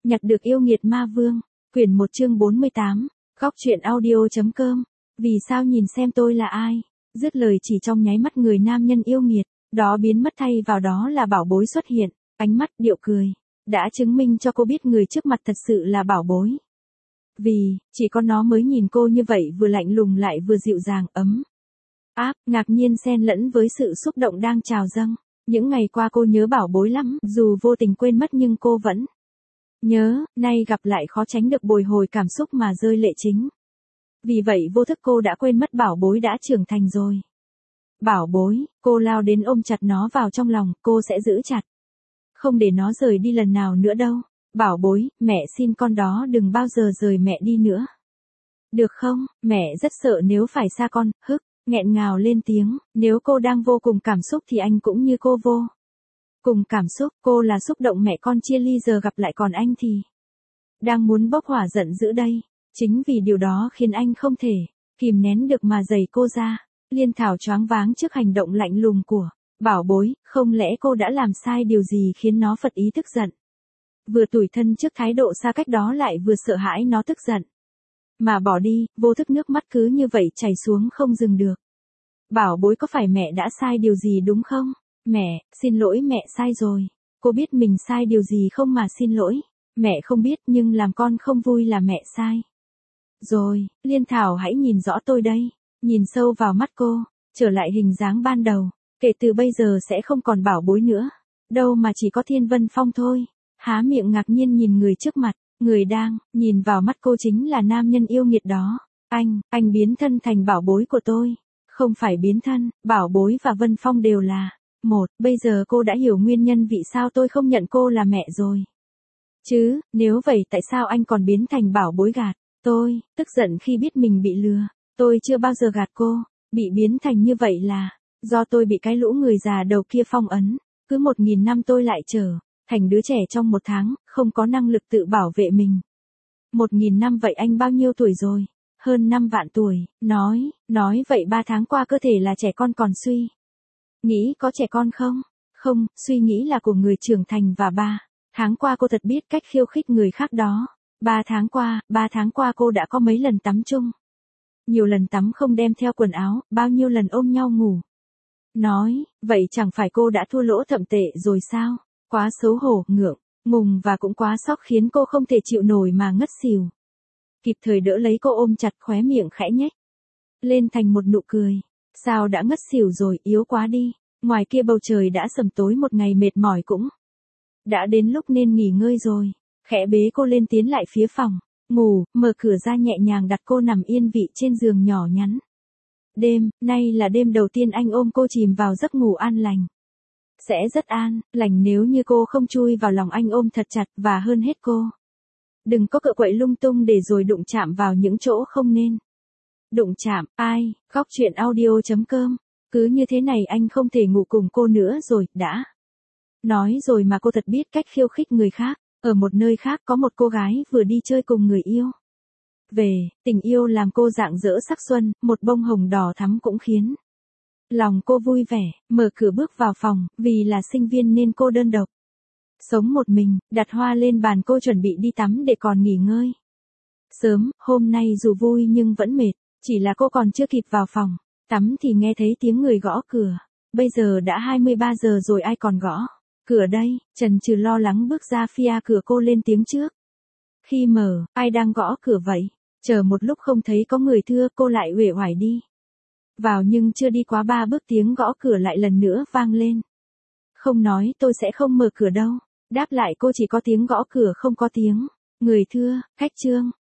Nhặt được yêu nghiệt ma vương. Quyển 1 chương 48. Góc truyện audio.com. Vì sao nhìn xem tôi là ai? Dứt lời chỉ trong nháy mắt người nam nhân yêu nghiệt, đó biến mất thay vào đó là Bảo Bối xuất hiện, ánh mắt điệu cười, đã chứng minh cho cô biết người trước mặt thật sự là Bảo Bối. Vì, chỉ có nó mới nhìn cô như vậy vừa lạnh lùng lại vừa dịu dàng ấm áp, ngạc nhiên xen lẫn với sự xúc động đang trào dâng. Những ngày qua cô nhớ Bảo Bối lắm, dù vô tình quên mất nhưng cô vẫn nhớ, nay gặp lại khó tránh được bồi hồi cảm xúc mà rơi lệ chính. Vì vậy vô thức cô đã quên mất Bảo Bối đã trưởng thành rồi. Bảo Bối, cô lao đến ôm chặt nó vào trong lòng, cô sẽ giữ chặt. Không để nó rời đi lần nào nữa đâu. Bảo Bối, mẹ xin con đó đừng bao giờ rời mẹ đi nữa. Được không, mẹ rất sợ nếu phải xa con, nghẹn ngào lên tiếng, nếu cô đang vô cùng cảm xúc thì anh cũng như cô vô cùng cảm xúc, cô là xúc động mẹ con chia ly giờ gặp lại còn anh thì đang muốn bốc hỏa giận dữ đây. Chính vì điều đó khiến anh không thể kìm nén được mà giày cô ra. Liên Thảo choáng váng trước hành động lạnh lùng của Bảo Bối, không lẽ cô đã làm sai điều gì khiến nó phật ý tức giận. Vừa tủi thân trước thái độ xa cách đó lại vừa sợ hãi nó tức giận mà bỏ đi, vô thức nước mắt cứ như vậy chảy xuống không dừng được. Bảo Bối có phải mẹ đã sai điều gì đúng không? Mẹ, xin lỗi mẹ sai rồi. Cô biết mình sai điều gì không mà xin lỗi. Mẹ không biết nhưng làm con không vui là mẹ sai. Rồi, Liên Thảo hãy nhìn rõ tôi đây. Nhìn sâu vào mắt cô, trở lại hình dáng ban đầu. Kể từ bây giờ sẽ không còn Bảo Bối nữa. Đâu mà chỉ có Thiên Vân Phong thôi. Há miệng ngạc nhiên nhìn người trước mặt. Người đang nhìn vào mắt cô chính là nam nhân yêu nghiệt đó. Anh biến thân thành Bảo Bối của tôi. Không phải biến thân, Bảo Bối và Vân Phong đều là một. Bây giờ cô đã hiểu nguyên nhân vì sao tôi không nhận cô là mẹ rồi. Chứ, nếu vậy tại sao anh còn biến thành Bảo Bối gạt tôi, tức giận khi biết mình bị lừa. Tôi chưa bao giờ gạt cô, bị biến thành như vậy là do tôi bị cái lũ người già đầu kia phong ấn. Cứ 1000 năm tôi lại trở thành đứa trẻ trong 1 tháng, không có năng lực tự bảo vệ mình. 1000 năm vậy anh bao nhiêu tuổi rồi? Hơn 5 vạn tuổi. Nói vậy 3 tháng qua cơ thể là trẻ con còn suy nghĩ có trẻ con không? Không, suy nghĩ là của người trưởng thành và 3 tháng qua cô thật biết cách khiêu khích người khác đó. 3 tháng qua cô đã có mấy lần tắm chung. Nhiều lần tắm không đem theo quần áo, bao nhiêu lần ôm nhau ngủ. Nói, vậy chẳng phải cô đã thua lỗ thậm tệ rồi sao? Quá xấu hổ, ngượng, ngùng và cũng quá sốc khiến cô không thể chịu nổi mà ngất xỉu. Kịp thời đỡ lấy cô ôm chặt, khóe miệng khẽ nhếch lên thành một nụ cười. Sao đã ngất xỉu rồi, yếu quá đi. Ngoài kia bầu trời đã sầm tối, một ngày mệt mỏi cũng đã đến lúc nên nghỉ ngơi rồi. Khẽ bế cô lên tiến lại phía phòng ngủ, mở cửa ra nhẹ nhàng đặt cô nằm yên vị trên giường nhỏ nhắn. Nay là đêm đầu tiên anh ôm cô chìm vào giấc ngủ an lành. Sẽ rất an lành nếu như cô không chui vào lòng anh ôm thật chặt, và hơn hết cô đừng có cựa quậy lung tung để rồi đụng chạm vào những chỗ không nên đụng chạm. Góc truyện audio.com. Cứ như thế này anh không thể ngủ cùng cô nữa rồi. Đã nói rồi mà cô thật biết cách khiêu khích người khác. Ở một nơi khác có một cô gái vừa đi chơi cùng người yêu về. Tình yêu làm cô rạng rỡ sắc xuân, một bông hồng đỏ thắm cũng khiến lòng cô vui vẻ. Mở cửa bước vào phòng, vì là sinh viên nên cô đơn độc sống một mình, đặt hoa lên bàn, cô chuẩn bị đi tắm để còn nghỉ ngơi sớm. Hôm nay dù vui nhưng vẫn mệt, chỉ là cô còn chưa kịp vào phòng tắm thì nghe thấy tiếng người gõ cửa. Bây giờ đã 23 giờ rồi ai còn gõ cửa đây? Chần chừ lo lắng bước ra phía cửa, cô lên tiếng trước. Khi mở, ai đang gõ cửa vậy? Chờ một lúc không thấy có người thưa, cô lại uể oải đi vào, nhưng chưa đi quá 3 bước tiếng gõ cửa lại lần nữa vang lên. Không nói tôi sẽ không mở cửa đâu. Đáp lại cô chỉ có tiếng gõ cửa không có tiếng người thưa. Khách Trương,